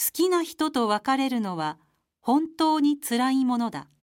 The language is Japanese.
きな人と別れるのは本当につらいものだ。